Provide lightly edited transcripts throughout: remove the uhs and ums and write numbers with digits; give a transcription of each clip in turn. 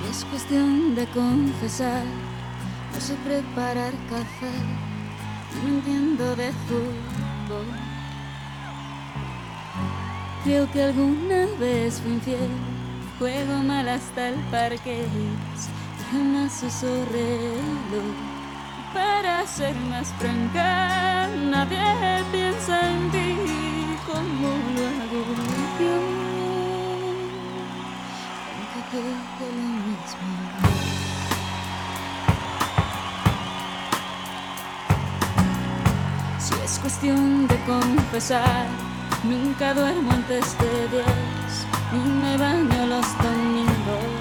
Es cuestión de confesar, no sé preparar café, no entiendo de fútbol. Creo que alguna vez fui infiel, juego mal hasta el parqués, jamás uso reloj. Para ser más franca, nadie piensa en ti como lo hago yo, aunque creo lo mismo. Si es cuestión de confesar, nunca duermo antes de 10, ni me baño los domingos.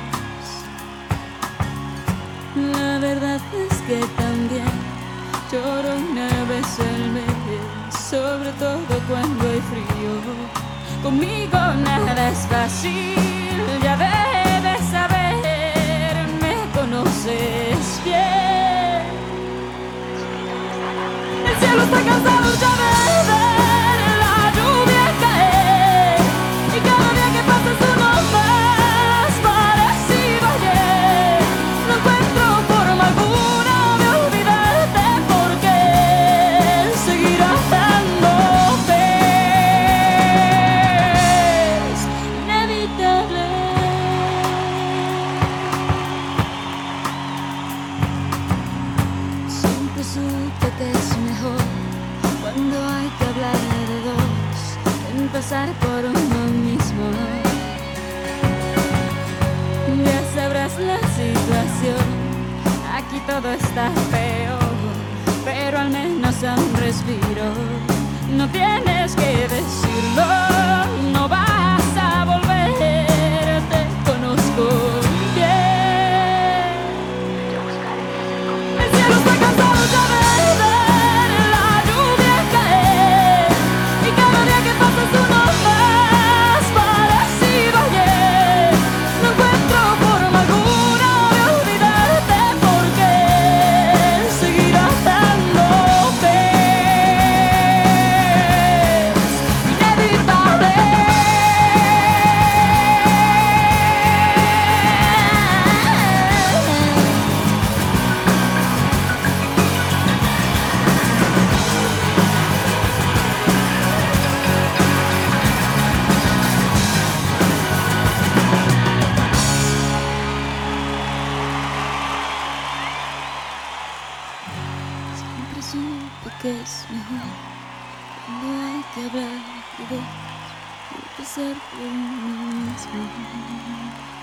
La verdad es que también lloro una vez al mes, sobre todo cuando hay frío. Conmigo nada es fácil, ya debes saber, me conoces bien. El cielo está cansado ya de ver la lluvia caer, y cada día que pasa es uno más parecido a ayer. No encuentro forma alguna de olvidarte, porque seguir amándote es inevitable. Siempre supe que es mejor, cuando hay que hablar de dos, empezar por uno mismo. Ya sabrás la situación, aquí todo está peor, pero al menos a un respiro. No tienes que decirlo, no vas a volver, te conozco bien. El cielo está cansado ya de ver la lluvia caer, y cada día que pasa es uno más parecido a ayer. No encuentro forma alguna de olvidarte, porque seguir amándote es inevitable. Siempre supe que es mejor, cuando hay que hablar de dos, empezar por uno mismo.